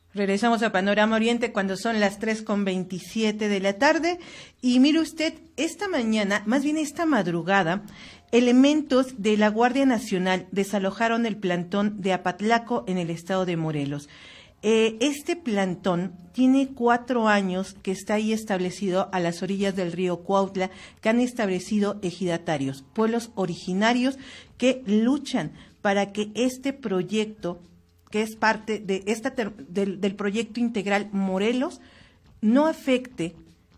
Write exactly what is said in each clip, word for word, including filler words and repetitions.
Regresamos a Panorama Oriente cuando son las tres con veintisiete de la tarde. Y mire usted, esta mañana, más bien esta madrugada, elementos de la Guardia Nacional desalojaron el plantón de Apatlaco en el estado de Morelos. Eh, este plantón tiene cuatro años que está ahí establecido a las orillas del río Cuautla, que han establecido ejidatarios, pueblos originarios que luchan para que este proyecto, que es parte de esta ter- del, del proyecto integral Morelos, no afecte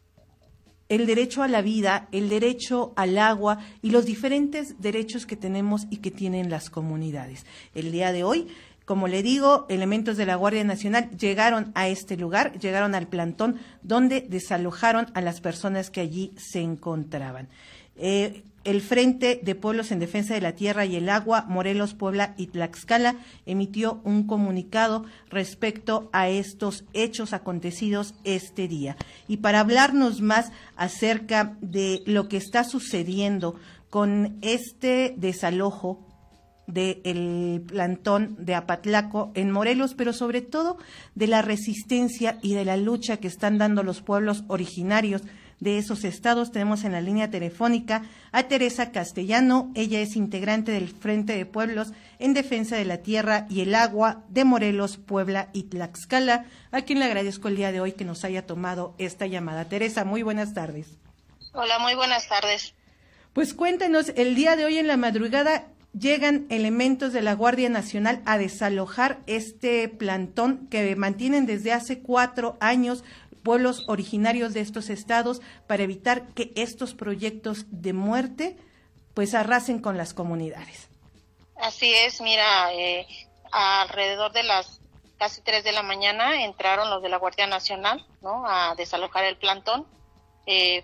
el derecho a la vida, el derecho al agua y los diferentes derechos que tenemos y que tienen las comunidades. El día de hoy, como le digo, elementos de la Guardia Nacional llegaron a este lugar, llegaron al plantón donde desalojaron a las personas que allí se encontraban. Eh, el Frente de Pueblos en Defensa de la Tierra y el Agua, Morelos, Puebla y Tlaxcala, emitió un comunicado respecto a estos hechos acontecidos este día. Y para hablarnos más acerca de lo que está sucediendo con este desalojo del plantón de Apatlaco en Morelos, pero sobre todo de la resistencia y de la lucha que están dando los pueblos originarios de esos estados, tenemos en la línea telefónica a Teresa Castellano. Ella es integrante del Frente de Pueblos en Defensa de la Tierra y el Agua de Morelos, Puebla y Tlaxcala, a quien le agradezco el día de hoy que nos haya tomado esta llamada. Teresa, muy buenas tardes. Hola, muy buenas tardes. Pues cuéntenos, el día de hoy en la madrugada llegan elementos de la Guardia Nacional a desalojar este plantón que mantienen desde hace cuatro años pueblos originarios de estos estados para evitar que estos proyectos de muerte pues arrasen con las comunidades. Así es, mira, eh, alrededor de las casi tres de la mañana entraron los de la Guardia Nacional, ¿no?, a desalojar el plantón, eh,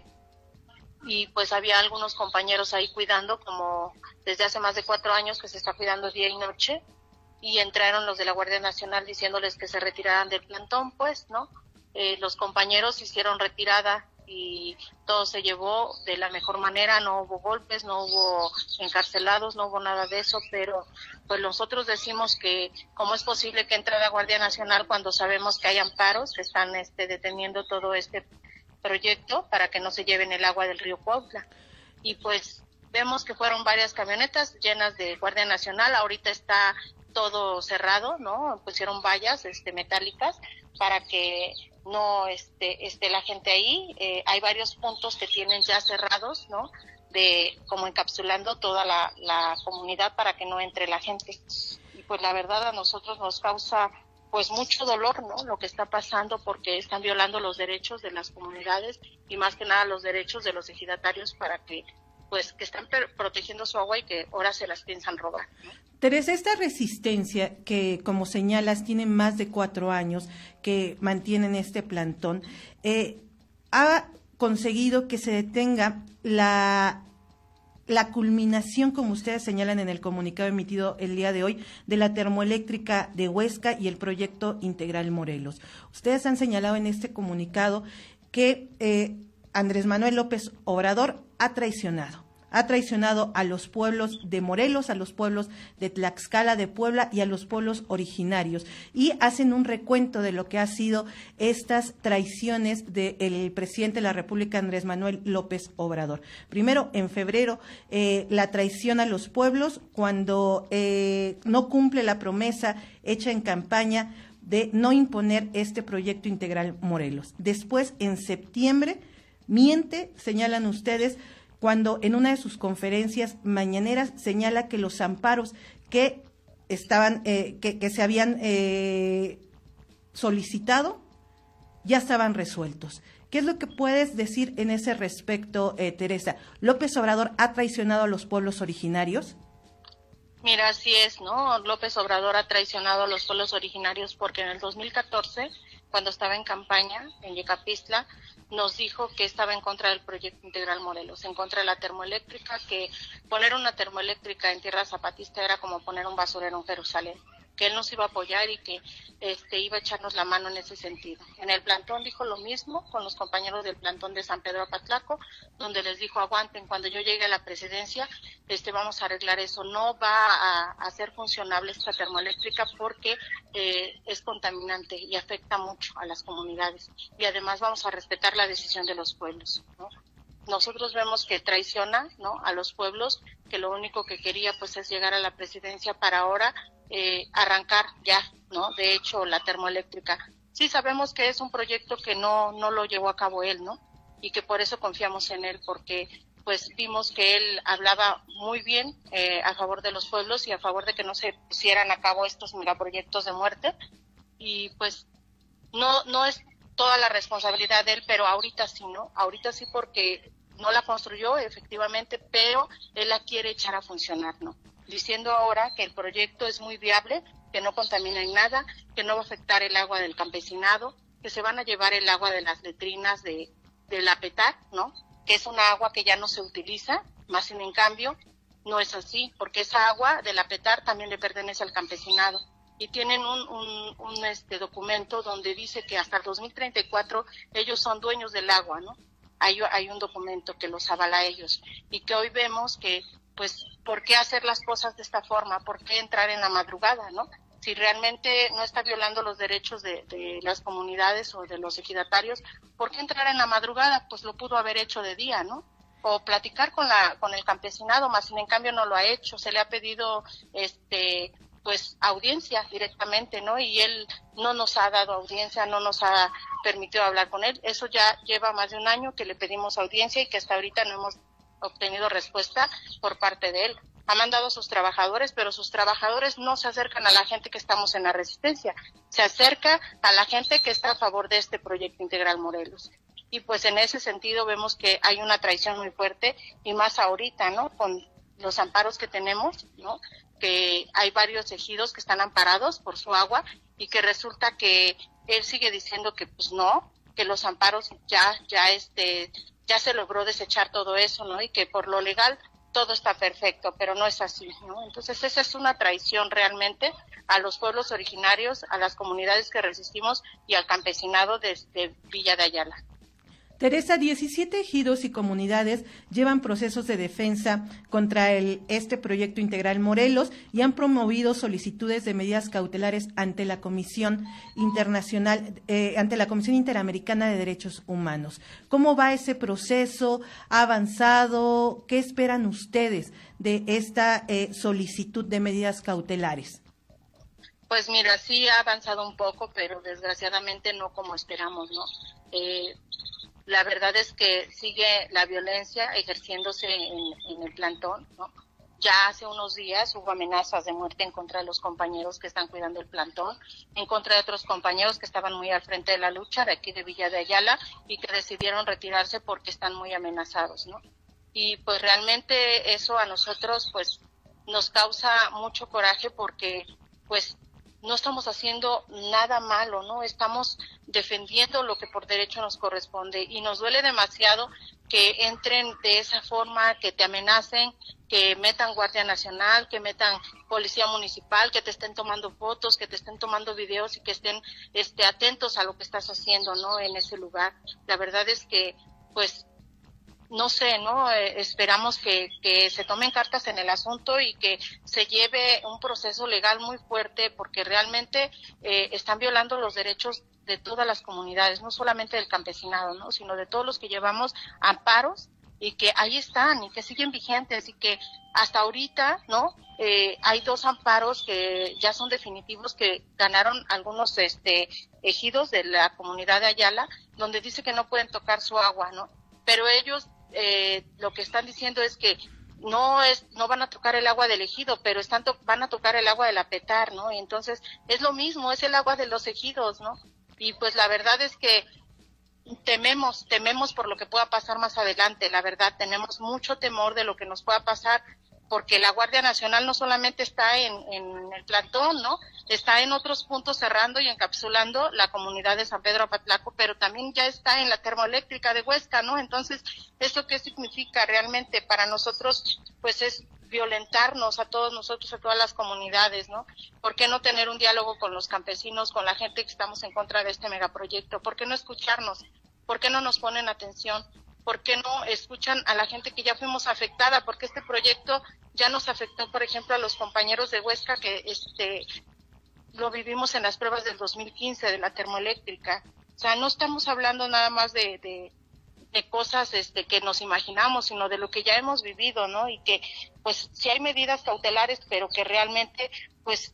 y pues había algunos compañeros ahí cuidando, como desde hace más de cuatro años que se está cuidando día y noche, y entraron los de la Guardia Nacional diciéndoles que se retiraran del plantón, pues, ¿no? Eh, los compañeros hicieron retirada y todo se llevó de la mejor manera, no hubo golpes, no hubo encarcelados, no hubo nada de eso, pero pues nosotros decimos que cómo es posible que entre la Guardia Nacional cuando sabemos que hay amparos que están este, deteniendo todo este proyecto para que no se lleven el agua del río Cuautla. Y pues vemos que fueron varias camionetas llenas de Guardia Nacional, ahorita está todo cerrado, ¿no? Pusieron vallas este, metálicas para que no esté, esté la gente ahí. Eh, hay varios puntos que tienen ya cerrados, ¿no?, de como encapsulando toda la, la comunidad para que no entre la gente. Y pues la verdad a nosotros nos causa pues mucho dolor, ¿no?, lo que está pasando, porque están violando los derechos de las comunidades y más que nada los derechos de los ejidatarios para que pues que están protegiendo su agua y que ahora se las piensan robar, ¿no? Teresa, esta resistencia que, como señalas, tiene más de cuatro años que mantienen este plantón, eh, ha conseguido que se detenga la, la culminación, como ustedes señalan en el comunicado emitido el día de hoy, de la termoeléctrica de Huesca y el proyecto integral Morelos. Ustedes han señalado en este comunicado que eh, Andrés Manuel López Obrador ha traicionado. Ha traicionado a los pueblos de Morelos, a los pueblos de Tlaxcala, de Puebla y a los pueblos originarios. Y hacen un recuento de lo que han sido estas traiciones del presidente de la República, Andrés Manuel López Obrador. Primero, en febrero, eh, la traición a los pueblos cuando eh, no cumple la promesa hecha en campaña de no imponer este proyecto integral Morelos. Después, en septiembre, miente, señalan ustedes, cuando en una de sus conferencias mañaneras señala que los amparos que estaban, eh, que, que se habían eh, solicitado ya estaban resueltos. ¿Qué es lo que puedes decir en ese respecto, eh, Teresa? ¿López Obrador ha traicionado a los pueblos originarios? Mira, así es, ¿no? López Obrador ha traicionado a los pueblos originarios porque en el dos mil catorce, cuando estaba en campaña en Yecapistla, nos dijo que estaba en contra del proyecto integral Morelos, en contra de la termoeléctrica, que poner una termoeléctrica en tierra zapatista era como poner un basurero en Jerusalén. que él nos iba a apoyar y que este iba a echarnos la mano en ese sentido. En el plantón dijo lo mismo con los compañeros del plantón de San Pedro Apatlaco, donde les dijo, aguanten, cuando yo llegue a la presidencia este vamos a arreglar eso. No va a, a ser funcionable esta termoeléctrica porque eh, es contaminante y afecta mucho a las comunidades, y además vamos a respetar la decisión de los pueblos, ¿no? Nosotros vemos que traiciona, ¿no?, a los pueblos, que lo único que quería pues es llegar a la presidencia para ahora eh, arrancar ya, ¿no?, de hecho, la termoeléctrica. Sí sabemos que es un proyecto que no no lo llevó a cabo él, ¿no?, y que por eso confiamos en él, porque pues vimos que él hablaba muy bien eh, a favor de los pueblos y a favor de que no se pusieran a cabo estos megaproyectos de muerte, y pues no no es toda la responsabilidad de él, pero ahorita sí, ¿no? Ahorita sí, porque no la construyó efectivamente, pero él la quiere echar a funcionar, ¿no? Diciendo ahora que el proyecto es muy viable, que no contamina en nada, que no va a afectar el agua del campesinado, que se van a llevar el agua de las letrinas de, de la Petar, ¿no?, que es una agua que ya no se utiliza, más sin en cambio, no es así, porque esa agua de la Petar también le pertenece al campesinado. Y tienen un, un, un este documento donde dice que hasta el dos mil treinta y cuatro ellos son dueños del agua, ¿no? Hay, hay un documento que los avala a ellos, y que hoy vemos que, pues, ¿por qué hacer las cosas de esta forma? ¿Por qué entrar en la madrugada, no? Si realmente no está violando los derechos de, de las comunidades o de los ejidatarios, ¿por qué entrar en la madrugada? Pues lo pudo haber hecho de día, ¿no? O platicar con la con el campesinado, más sin en cambio no lo ha hecho. Se le ha pedido este pues audiencia directamente, ¿no? Y él no nos ha dado audiencia, no nos ha permitido hablar con él. Eso ya lleva más de un año que le pedimos audiencia y que hasta ahorita no hemos obtenido respuesta por parte de él. Ha mandado a sus trabajadores, pero sus trabajadores no se acercan a la gente que estamos en la resistencia, se acerca a la gente que está a favor de este proyecto integral Morelos. Y pues en ese sentido vemos que hay una traición muy fuerte, y más ahorita, ¿no?, con los amparos que tenemos, ¿no?, que hay varios ejidos que están amparados por su agua, y que resulta que él sigue diciendo que pues no, que los amparos ya ya este ya se logró desechar todo eso, ¿no?, y que por lo legal todo está perfecto, pero no es así, ¿no? Entonces esa es una traición realmente a los pueblos originarios, a las comunidades que resistimos y al campesinado de, de Villa de Ayala. Teresa, diecisiete ejidos y comunidades llevan procesos de defensa contra el, este proyecto integral Morelos y han promovido solicitudes de medidas cautelares ante la Comisión Internacional, eh, ante la Comisión Interamericana de Derechos Humanos. ¿Cómo va ese proceso? ¿Ha avanzado? ¿Qué esperan ustedes de esta eh, solicitud de medidas cautelares? Pues mira, sí ha avanzado un poco, pero desgraciadamente no como esperamos, ¿no? Eh, La verdad es que sigue la violencia ejerciéndose en, en el plantón, ¿no? Ya hace unos días hubo amenazas de muerte en contra de los compañeros que están cuidando el plantón, en contra de otros compañeros que estaban muy al frente de la lucha de aquí de Villa de Ayala y que decidieron retirarse porque están muy amenazados, ¿no? Y pues realmente eso a nosotros pues nos causa mucho coraje, porque pues no estamos haciendo nada malo, ¿no? Estamos defendiendo lo que por derecho nos corresponde, y nos duele demasiado que entren de esa forma, que te amenacen, que metan Guardia Nacional, que metan Policía Municipal, que te estén tomando fotos, que te estén tomando videos y que estén este, atentos a lo que estás haciendo, ¿no?, en ese lugar. La verdad es que, pues, no sé, ¿no? Eh, esperamos que, que se tomen cartas en el asunto y que se lleve un proceso legal muy fuerte, porque realmente eh, están violando los derechos de todas las comunidades, no solamente del campesinado, ¿no?, sino de todos los que llevamos amparos y que ahí están y que siguen vigentes, y que hasta ahorita, ¿no? Eh, hay dos amparos que ya son definitivos, que ganaron algunos este ejidos de la comunidad de Ayala, donde dice que no pueden tocar su agua, ¿no? Pero ellos Eh, lo que están diciendo es que no es no van a tocar el agua del ejido, pero están to- van a tocar el agua de la Petar, ¿no? Y entonces es lo mismo, es el agua de los ejidos, ¿no? Y pues la verdad es que tememos, tememos por lo que pueda pasar más adelante. La verdad, tenemos mucho temor de lo que nos pueda pasar, porque la Guardia Nacional no solamente está en, en el plantón, ¿no? Está en otros puntos cerrando y encapsulando la comunidad de San Pedro Apatlaco, pero también ya está en la termoeléctrica de Huesca, ¿no? Entonces, ¿esto qué significa realmente? Para nosotros, pues es violentarnos a todos nosotros, a todas las comunidades, ¿no? ¿Por qué no tener un diálogo con los campesinos, con la gente que estamos en contra de este megaproyecto? ¿Por qué no escucharnos? ¿Por qué no nos ponen atención? ¿Por qué no escuchan a la gente que ya fuimos afectada? Porque este proyecto ya nos afectó, por ejemplo, a los compañeros de Huesca, que este lo vivimos en las pruebas del dos mil quince de la termoeléctrica. O sea, no estamos hablando nada más de, de, de cosas este, que nos imaginamos, sino de lo que ya hemos vivido, ¿no? Y que, pues, sí hay medidas cautelares, pero que realmente, pues,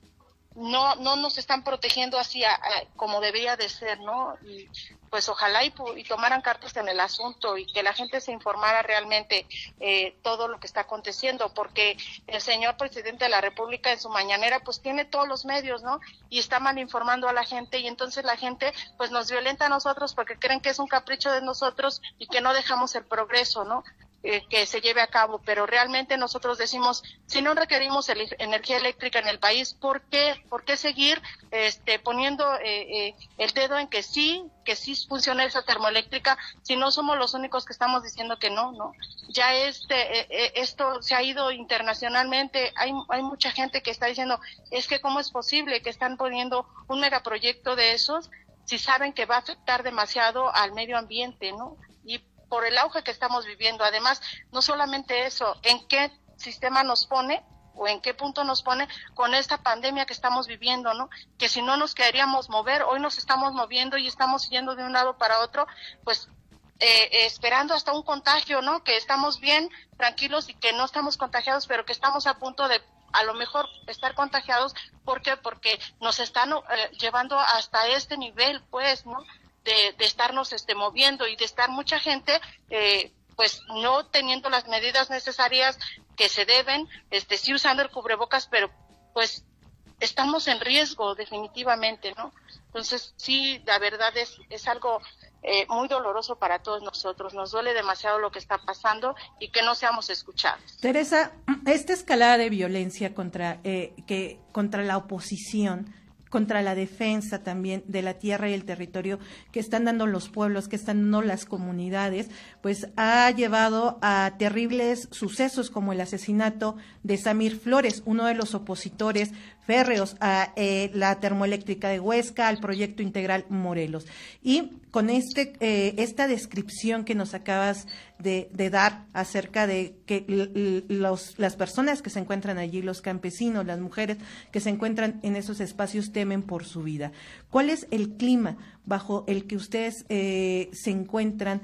no no nos están protegiendo así a, a, como debería de ser, ¿no? Y pues ojalá y, y tomaran cartas en el asunto y que la gente se informara realmente eh, todo lo que está aconteciendo, porque el señor presidente de la República en su mañanera pues tiene todos los medios, ¿no? Y está mal informando a la gente, y entonces la gente pues nos violenta a nosotros porque creen que es un capricho de nosotros y que no dejamos el progreso, ¿no? Eh, que se lleve a cabo, pero realmente nosotros decimos, si no requerimos el, energía eléctrica en el país, ¿por qué, por qué seguir este, poniendo eh, eh, el dedo en que sí, que sí funciona esa termoeléctrica, si no somos los únicos que estamos diciendo que no, no? Ya este, eh, eh, esto se ha ido internacionalmente, hay, hay mucha gente que está diciendo, es que cómo es posible que están poniendo un megaproyecto de esos si saben que va a afectar demasiado al medio ambiente, ¿no? Y por el auge que estamos viviendo. Además, no solamente eso, ¿en qué sistema nos pone o en qué punto nos pone con esta pandemia que estamos viviendo, ¿no? Que si no nos queríamos mover, hoy nos estamos moviendo y estamos yendo de un lado para otro, pues eh, eh, esperando hasta un contagio, ¿no? Que estamos bien, tranquilos y que no estamos contagiados, pero que estamos a punto de a lo mejor estar contagiados. ¿Por qué? Porque nos están eh, llevando hasta este nivel, pues, ¿no? De, de estarnos este moviendo y de estar mucha gente eh, pues no teniendo las medidas necesarias que se deben, este sí usando el cubrebocas, pero pues estamos en riesgo definitivamente, ¿no? Entonces sí, la verdad es es algo eh, muy doloroso para todos nosotros, nos duele demasiado lo que está pasando y que no seamos escuchados. Teresa, esta escalada de violencia contra eh, que contra la oposición, contra la defensa también de la tierra y el territorio que están dando los pueblos, que están dando las comunidades, pues ha llevado a terribles sucesos como el asesinato de Samir Flores, uno de los opositores férreos a eh, la termoeléctrica de Huesca, al proyecto integral Morelos. Y con este eh, esta descripción que nos acabas de, de dar acerca de que los, las personas que se encuentran allí, los campesinos, las mujeres que se encuentran en esos espacios temen por su vida. ¿Cuál es el clima bajo el que ustedes eh, se encuentran,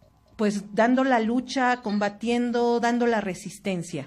pues dando la lucha, combatiendo, dando la resistencia?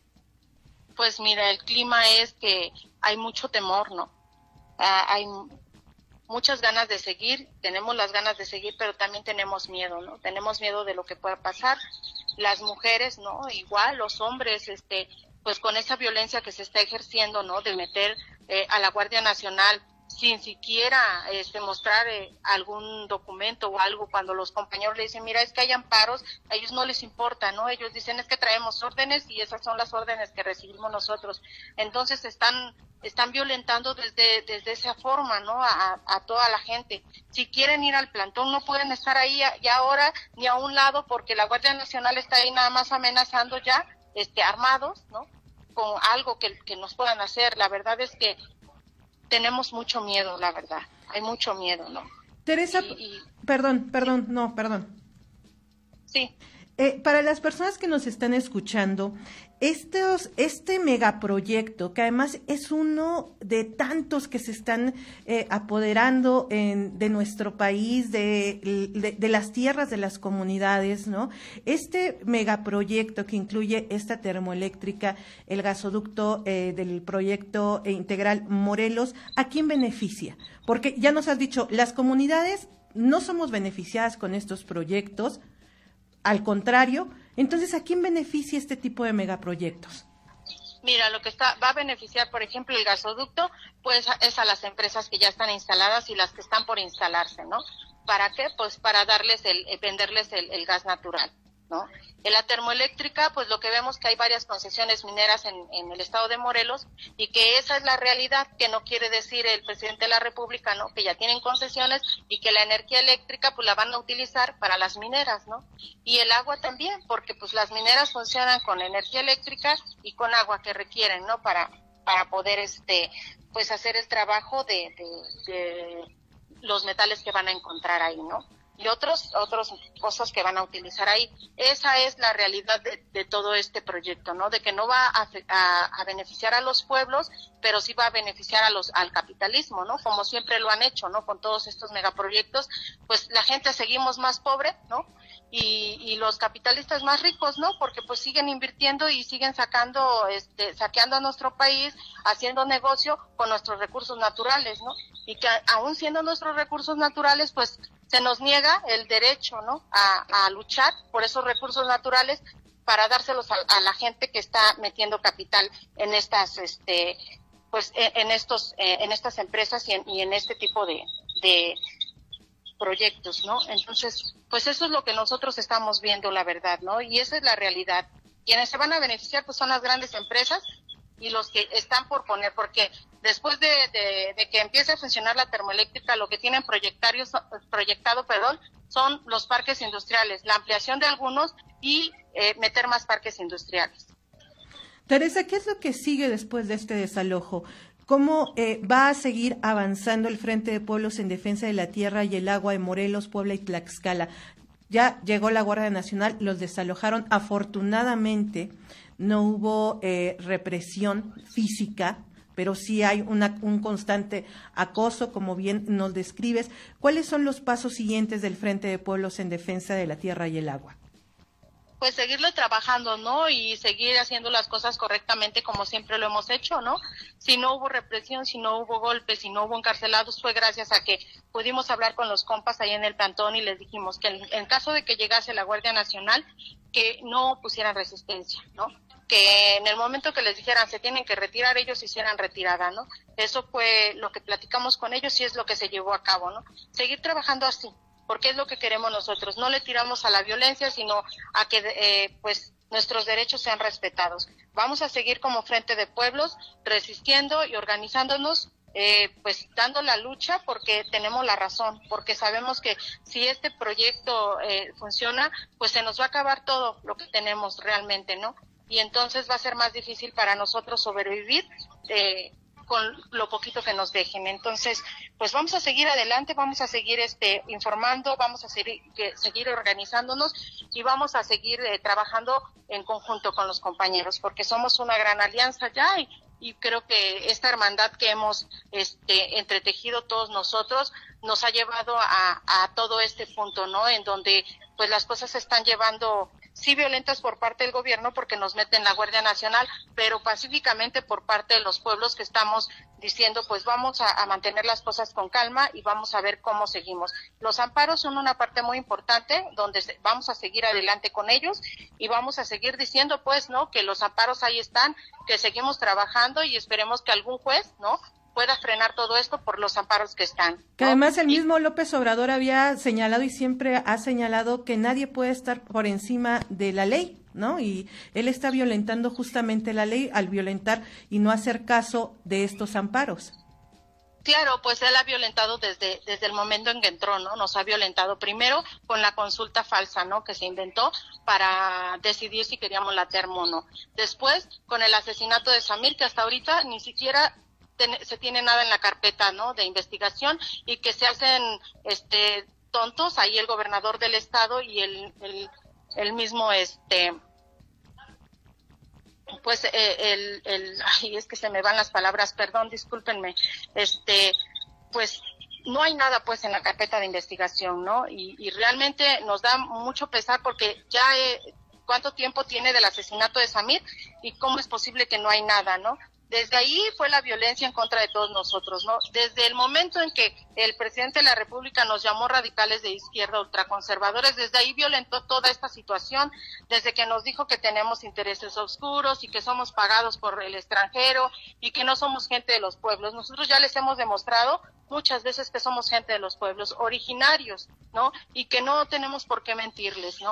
Pues mira, el clima es que hay mucho temor, ¿no? Ah, hay muchas ganas de seguir, tenemos las ganas de seguir, pero también tenemos miedo, ¿no? Tenemos miedo de lo que pueda pasar. Las mujeres, ¿no? Igual, los hombres, este, pues con esa violencia que se está ejerciendo, ¿no? De meter eh, a la Guardia Nacional sin siquiera este, mostrar eh, algún documento o algo, cuando los compañeros le dicen, mira, es que hay amparos, a ellos no les importa, ¿no? Ellos dicen, es que traemos órdenes y esas son las órdenes que recibimos nosotros. Entonces están están violentando desde desde esa forma, ¿no? A, a toda la gente. Si quieren ir al plantón, no pueden estar ahí ya ahora ni a un lado, porque la Guardia Nacional está ahí nada más amenazando ya, este, armados, ¿no? Con algo que, que nos puedan hacer. La verdad es que tenemos mucho miedo, la verdad. Hay mucho miedo, ¿no? Teresa, y, y, perdón, perdón, sí. no, perdón. Sí. Eh, para las personas que nos están escuchando, estos, este megaproyecto, que además es uno de tantos que se están eh, apoderando en, de nuestro país, de, de, de las tierras de las comunidades, ¿no? Este megaproyecto que incluye esta termoeléctrica, el gasoducto eh, del proyecto integral Morelos, ¿a quién beneficia? Porque ya nos has dicho, las comunidades no somos beneficiadas con estos proyectos. Al contrario, entonces, ¿a quién beneficia este tipo de megaproyectos? Mira, lo que está va a beneficiar, por ejemplo, el gasoducto, pues es a las empresas que ya están instaladas y las que están por instalarse, ¿no? ¿Para qué? Pues para darles el, venderles el, el gas natural. ¿no? En la termoeléctrica, pues lo que vemos que hay varias concesiones mineras en, en el estado de Morelos y que esa es la realidad, que no quiere decir el presidente de la República, ¿no? Que ya tienen concesiones y que la energía eléctrica pues la van a utilizar para las mineras, ¿no? Y el agua también, porque pues las mineras funcionan con energía eléctrica y con agua que requieren, ¿no? Para para poder este pues hacer el trabajo de, de, de los metales que van a encontrar ahí, ¿no? Y otros otros cosas que van a utilizar ahí. Esa es la realidad de, de todo este proyecto, ¿no? De que no va a, a, a beneficiar a los pueblos, pero sí va a beneficiar a los al capitalismo, ¿no? Como siempre lo han hecho, ¿no? Con todos estos megaproyectos, pues la gente seguimos más pobre, ¿no? Y, y los capitalistas más ricos, ¿no? Porque pues siguen invirtiendo y siguen sacando, este, saqueando a nuestro país, haciendo negocio con nuestros recursos naturales, ¿no? Y que aún siendo nuestros recursos naturales, pues se nos niega el derecho, ¿no? A, a luchar por esos recursos naturales para dárselos a, a la gente que está metiendo capital en estas, este, pues, en, en estos, eh, en estas empresas y en, y en este tipo de, de proyectos, ¿no? Entonces, pues eso es lo que nosotros estamos viendo, la verdad, ¿no? Y esa es la realidad. Quienes se van a beneficiar, pues, son las grandes empresas y los que están por poner, porque después de, de, de que empiece a funcionar la termoeléctrica, lo que tienen proyectado, perdón, son los parques industriales, la ampliación de algunos y eh, meter más parques industriales. Teresa, ¿qué es lo que sigue después de este desalojo? ¿Cómo eh, va a seguir avanzando el Frente de Pueblos en Defensa de la Tierra y el Agua de Morelos, Puebla y Tlaxcala? Ya llegó la Guardia Nacional, los desalojaron. Afortunadamente no hubo eh, represión física, pero sí hay una, un constante acoso, como bien nos describes. ¿Cuáles son los pasos siguientes del Frente de Pueblos en Defensa de la Tierra y el Agua? Pues seguirle trabajando, ¿no? Y seguir haciendo las cosas correctamente como siempre lo hemos hecho, ¿no? Si no hubo represión, si no hubo golpes, si no hubo encarcelados, fue gracias a que pudimos hablar con los compas ahí en el plantón y les dijimos que en, en caso de que llegase la Guardia Nacional, que no pusieran resistencia, ¿no? Que en el momento que les dijeran se tienen que retirar, ellos hicieran retirada, ¿no? Eso fue lo que platicamos con ellos y es lo que se llevó a cabo, ¿no? Seguir trabajando así, porque es lo que queremos nosotros. No le tiramos a la violencia, sino a que eh, pues nuestros derechos sean respetados. Vamos a seguir como Frente de Pueblos resistiendo y organizándonos, eh, pues dando la lucha porque tenemos la razón, porque sabemos que si este proyecto eh, funciona, pues se nos va a acabar todo lo que tenemos realmente, ¿no? Y entonces va a ser más difícil para nosotros sobrevivir eh, con lo poquito que nos dejen. Entonces, pues vamos a seguir adelante, vamos a seguir este informando, vamos a seguir, que, seguir organizándonos y vamos a seguir eh, trabajando en conjunto con los compañeros, porque somos una gran alianza ya y, y creo que esta hermandad que hemos este, entretejido todos nosotros nos ha llevado a, a todo este punto, ¿no? En donde pues las cosas se están llevando sí violentas por parte del gobierno porque nos meten la Guardia Nacional, pero pacíficamente por parte de los pueblos que estamos diciendo pues vamos a, a mantener las cosas con calma y vamos a ver cómo seguimos. Los amparos son una parte muy importante donde se, vamos a seguir adelante con ellos y vamos a seguir diciendo pues no que los amparos ahí están, que seguimos trabajando y esperemos que algún juez no pueda frenar todo esto por los amparos que están, ¿no? Que además el mismo López Obrador había señalado y siempre ha señalado que nadie puede estar por encima de la ley, ¿no? Y él está violentando justamente la ley al violentar y no hacer caso de estos amparos. Claro, pues él ha violentado desde desde el momento en que entró, ¿no? Nos ha violentado primero con la consulta falsa, ¿no? Que se inventó para decidir si queríamos la termo o no. Después, con el asesinato de Samir, que hasta ahorita ni siquiera se tiene nada en la carpeta, ¿no? De investigación y que se hacen este tontos ahí el gobernador del estado y el el, el mismo este pues eh, el el ay, es que se me van las palabras, perdón, discúlpenme. Este pues no hay nada pues en la carpeta de investigación, ¿no? Y, y realmente nos da mucho pesar porque ya eh, cuánto tiempo tiene del asesinato de Samir y cómo es posible que no hay nada, ¿no? Desde ahí fue la violencia en contra de todos nosotros, ¿no? Desde el momento en que el presidente de la República nos llamó radicales de izquierda, ultraconservadores, desde ahí violentó toda esta situación, desde que nos dijo que tenemos intereses oscuros y que somos pagados por el extranjero y que no somos gente de los pueblos. Nosotros ya les hemos demostrado muchas veces que somos gente de los pueblos originarios, ¿no? Y que no tenemos por qué mentirles, ¿no?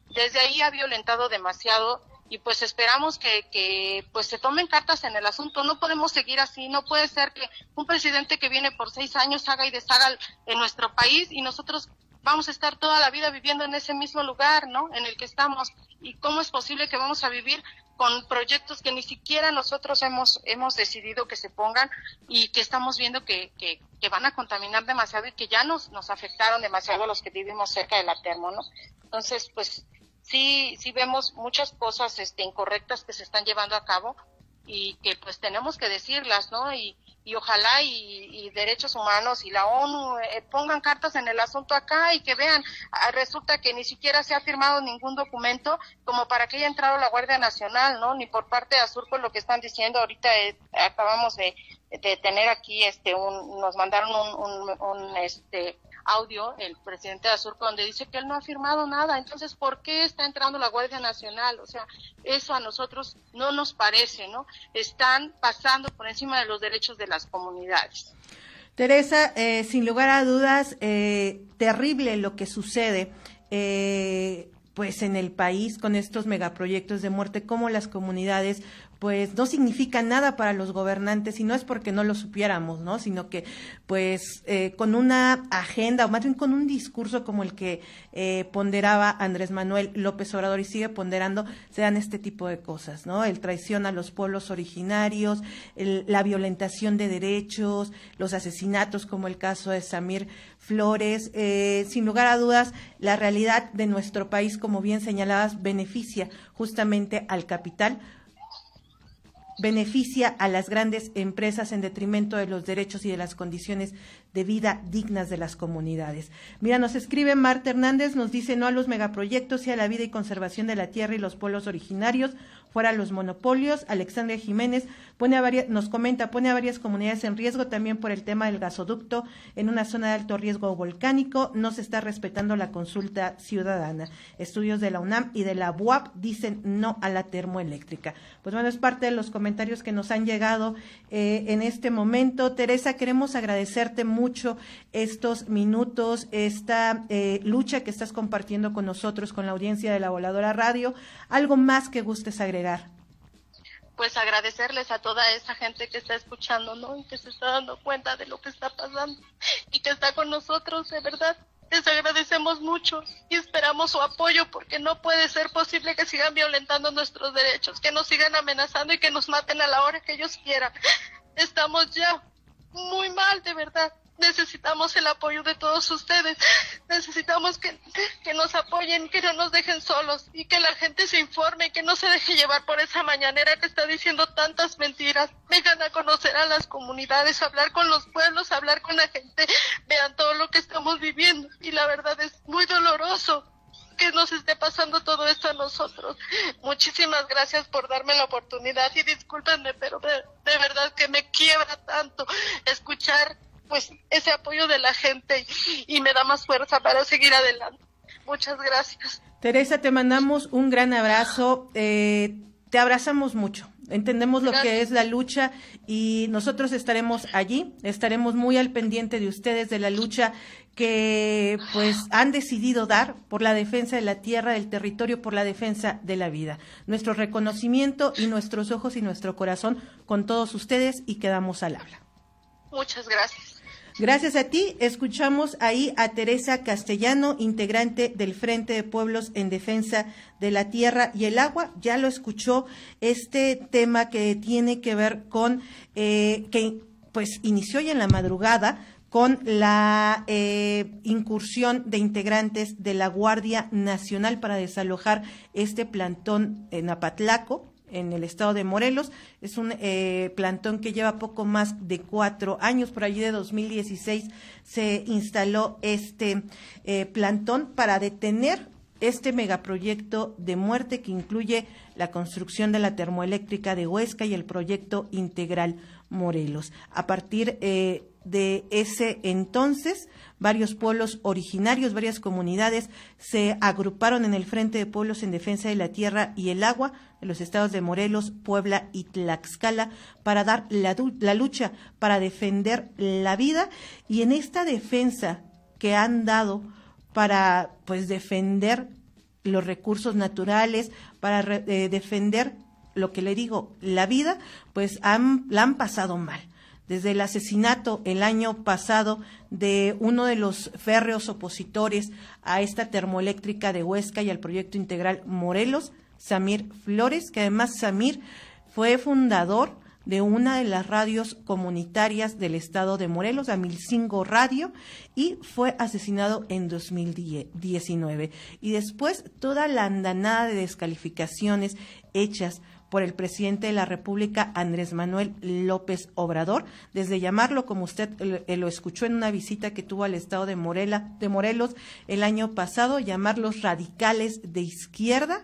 desde ahí ha violentado demasiado y pues esperamos que, que pues se tomen cartas en el asunto. No podemos seguir así, no puede ser que un presidente que viene por seis años haga y deshaga en nuestro país y nosotros vamos a estar toda la vida viviendo en ese mismo lugar, ¿no?, en el que estamos. ¿Y cómo es posible que vamos a vivir con proyectos que ni siquiera nosotros hemos hemos decidido que se pongan y que estamos viendo que, que, que van a contaminar demasiado y que ya nos, nos afectaron demasiado a los que vivimos cerca de la termo, ¿no? Entonces, pues sí sí vemos muchas cosas este incorrectas que se están llevando a cabo y que pues tenemos que decirlas, ¿no? Y, y ojalá y, y Derechos Humanos y la ONU eh, pongan cartas en el asunto acá y que vean, ah, resulta que ni siquiera se ha firmado ningún documento como para que haya entrado la Guardia Nacional, ¿no? Ni por parte de Azurco lo que están diciendo ahorita, eh, acabamos de, de tener aquí, este, un, nos mandaron un, un, un este, audio, el presidente de Azurco, donde dice que él no ha firmado nada. Entonces, ¿por qué está entrando la Guardia Nacional? O sea, eso a nosotros no nos parece, ¿no? Están pasando por encima de los derechos de las comunidades. Teresa, eh, sin lugar a dudas, eh, terrible lo que sucede eh, pues en el país con estos megaproyectos de muerte, como las comunidades pues no significa nada para los gobernantes, y no es porque no lo supiéramos, ¿no?, sino que pues eh, con una agenda, o más bien con un discurso como el que eh, ponderaba Andrés Manuel López Obrador y sigue ponderando, se dan este tipo de cosas, ¿no? El traición a los pueblos originarios, el, la violentación de derechos, los asesinatos como el caso de Samir Flores. Eh, sin lugar a dudas, la realidad de nuestro país, como bien señalabas, beneficia justamente al capital, beneficia a las grandes empresas en detrimento de los derechos y de las condiciones de vida dignas de las comunidades. Mira, nos escribe Marta Hernández, nos dice no a los megaproyectos y a la vida y conservación de la tierra y los pueblos originarios, fuera los monopolios. Alexandra Jiménez pone a varias, nos comenta, pone a varias comunidades en riesgo también por el tema del gasoducto en una zona de alto riesgo volcánico, no se está respetando la consulta ciudadana. Estudios de la UNAM y de la U A P dicen no a la termoeléctrica. Pues bueno, es parte de los comentarios que nos han llegado eh, en este momento. Teresa, queremos agradecerte mucho estos minutos, esta eh, lucha que estás compartiendo con nosotros, con la audiencia de La Voladora Radio. ¿Algo más que gustes agregar? Pues agradecerles a toda esa gente que está escuchando, ¿no? Y que se está dando cuenta de lo que está pasando y que está con nosotros, de verdad. Les agradecemos mucho y esperamos su apoyo, porque no puede ser posible que sigan violentando nuestros derechos, que nos sigan amenazando y que nos maten a la hora que ellos quieran. Estamos ya muy mal, de verdad. Necesitamos el apoyo de todos ustedes. Necesitamos que, que nos apoyen, que no nos dejen solos y que la gente se informe, que no se deje llevar por esa mañanera que está diciendo tantas mentiras. Vengan a conocer a las comunidades, hablar con los pueblos, hablar con la gente. Vean todo lo que estamos viviendo y la verdad es muy doloroso que nos esté pasando todo esto a nosotros. Muchísimas gracias por darme la oportunidad y discúlpenme, pero de, de verdad que me quiebra tanto escuchar pues ese apoyo de la gente y, y me da más fuerza para seguir adelante. Muchas gracias. Teresa, te mandamos un gran abrazo, eh, te abrazamos mucho, entendemos lo Gracias. que es la lucha y nosotros estaremos allí, estaremos muy al pendiente de ustedes, de la lucha que pues han decidido dar por la defensa de la tierra, del territorio, por la defensa de la vida. Nuestro reconocimiento y nuestros ojos y nuestro corazón con todos ustedes y quedamos al habla. Muchas gracias. Gracias a ti. Escuchamos ahí a Teresa Castellano, integrante del Frente de Pueblos en Defensa de la Tierra y el Agua. Ya lo escuchó, este tema que tiene que ver con, eh, que pues inició ya en la madrugada, con la eh, incursión de integrantes de la Guardia Nacional para desalojar este plantón en Apatlaco, en el estado de Morelos. Es un eh, plantón que lleva poco más de cuatro años, por allí de dos mil dieciséis se instaló este eh, plantón para detener este megaproyecto de muerte que incluye la construcción de la termoeléctrica de Huesca y el proyecto integral Morelos. A partir eh, de ese entonces, varios pueblos originarios, varias comunidades se agruparon en el Frente de Pueblos en Defensa de la Tierra y el Agua de los estados de Morelos, Puebla y Tlaxcala para dar la, la lucha, para defender la vida. Y en esta defensa que han dado para pues defender los recursos naturales, para eh, defender lo que le digo, la vida, pues han, la han pasado mal. Desde el asesinato el año pasado de uno de los férreos opositores a esta termoeléctrica de Huesca y al proyecto integral Morelos, Samir Flores, que además Samir fue fundador de una de las radios comunitarias del estado de Morelos, Amilcingo Radio, y fue asesinado en dos mil diecinueve. Y después toda la andanada de descalificaciones hechas por el presidente de la República, Andrés Manuel López Obrador, desde llamarlo, como usted lo escuchó en una visita que tuvo al estado de, Morela, de Morelos el año pasado, llamarlos radicales de izquierda,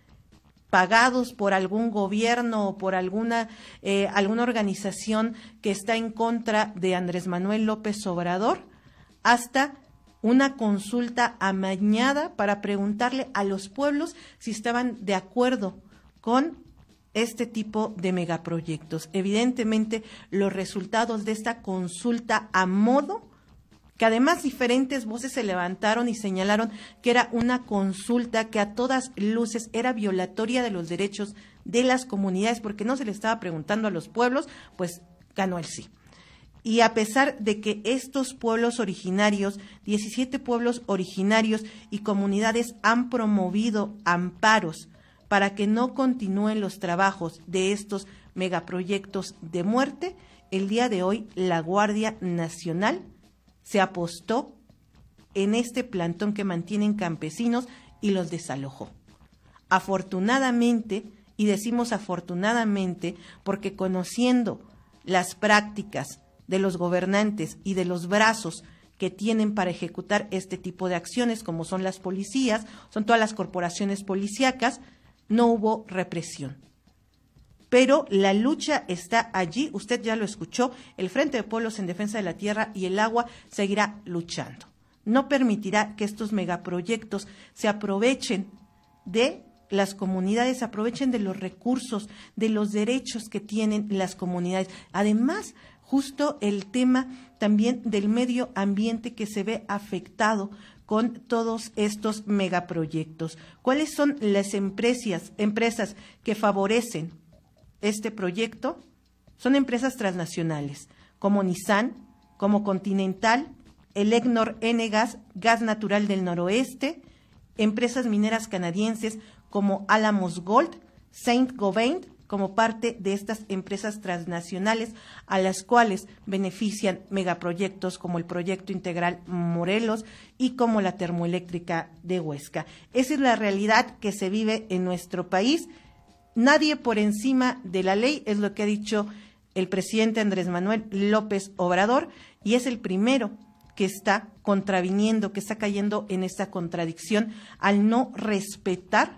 pagados por algún gobierno o por alguna, eh, alguna organización que está en contra de Andrés Manuel López Obrador, hasta una consulta amañada para preguntarle a los pueblos si estaban de acuerdo con este tipo de megaproyectos. Evidentemente, los resultados de esta consulta a modo, que además diferentes voces se levantaron y señalaron que era una consulta que a todas luces era violatoria de los derechos de las comunidades, porque no se le estaba preguntando a los pueblos, pues ganó el sí. Y a pesar de que estos pueblos originarios, diecisiete pueblos originarios y comunidades han promovido amparos para que no continúen los trabajos de estos megaproyectos de muerte, el día de hoy la Guardia Nacional se apostó en este plantón que mantienen campesinos y los desalojó. Afortunadamente, y decimos afortunadamente, porque conociendo las prácticas de los gobernantes y de los brazos que tienen para ejecutar este tipo de acciones, como son las policías, son todas las corporaciones policíacas, no hubo represión. Pero la lucha está allí, usted ya lo escuchó, el Frente de Pueblos en Defensa de la Tierra y el Agua seguirá luchando. No permitirá que estos megaproyectos se aprovechen de las comunidades, se aprovechen de los recursos, de los derechos que tienen las comunidades. Además, justo el tema también del medio ambiente que se ve afectado con todos estos megaproyectos. ¿Cuáles son las empresas, empresas que favorecen este proyecto? Son empresas transnacionales, como Nissan, como Continental, Elecnor Enegas, Gas Natural del Noroeste, empresas mineras canadienses como Alamos Gold, Saint-Gobain, como parte de estas empresas transnacionales a las cuales benefician megaproyectos como el Proyecto Integral Morelos y como la termoeléctrica de Huesca. Esa es la realidad que se vive en nuestro país. Nadie por encima de la ley, es lo que ha dicho el presidente Andrés Manuel López Obrador, y es el primero que está contraviniendo, que está cayendo en esta contradicción al no respetar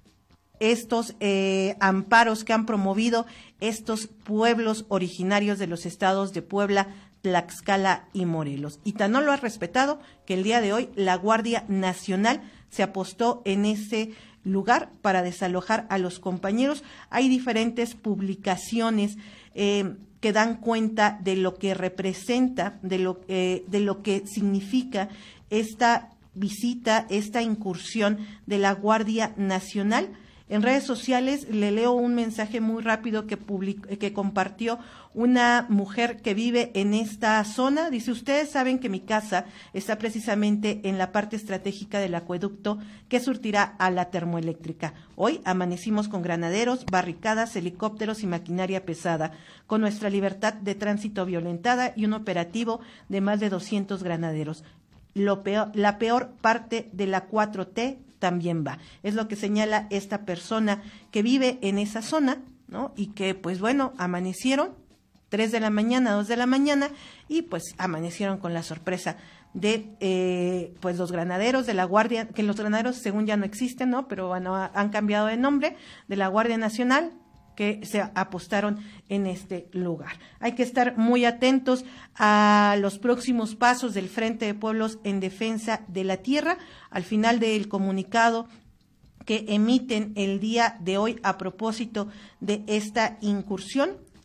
estos eh, amparos que han promovido estos pueblos originarios de los estados de Puebla, Tlaxcala y Morelos. Y tan no lo ha respetado que el día de hoy la Guardia Nacional se apostó en ese lugar para desalojar a los compañeros. Hay diferentes publicaciones eh, que dan cuenta de lo que representa, de lo, eh, de lo que significa esta visita, esta incursión de la Guardia Nacional. En redes sociales le leo un mensaje muy rápido que, publicó, que compartió una mujer que vive en esta zona. Dice, ustedes saben que mi casa está precisamente en la parte estratégica del acueducto que surtirá a la termoeléctrica. Hoy amanecimos con granaderos, barricadas, helicópteros y maquinaria pesada, con nuestra libertad de tránsito violentada y un operativo de más de doscientos granaderos. Lo peor, la peor parte de la cuatro T también va. Es lo que señala esta persona que vive en esa zona, ¿no? Y que, pues bueno, amanecieron tres de la mañana, dos de la mañana, y pues amanecieron con la sorpresa de eh, pues los granaderos de la Guardia, que los granaderos según ya no existen, ¿no? Pero bueno, han cambiado de nombre, de la Guardia Nacional, que se apostaron en este lugar. Hay que estar muy atentos a los próximos pasos del Frente de Pueblos en Defensa de la Tierra. Al final del comunicado que emiten el día de hoy a propósito de esta incursión,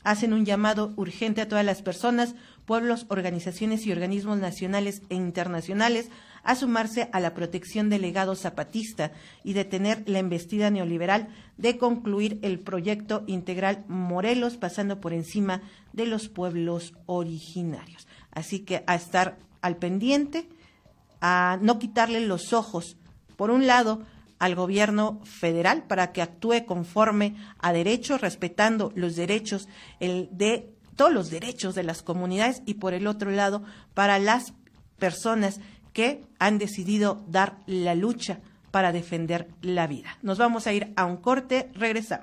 hacen un llamado urgente a todas las personas, pueblos, organizaciones y organismos nacionales e internacionales a sumarse a la protección del legado zapatista y detener la embestida neoliberal de concluir el proyecto integral Morelos, pasando por encima de los pueblos originarios. Así que a estar al pendiente, a no quitarle los ojos, por un lado, al gobierno federal para que actúe conforme a derecho, respetando los derechos el de todos los derechos de las comunidades, y por el otro lado, para las personas que han decidido dar la lucha para defender la vida. Nos vamos a ir a un corte, regresamos.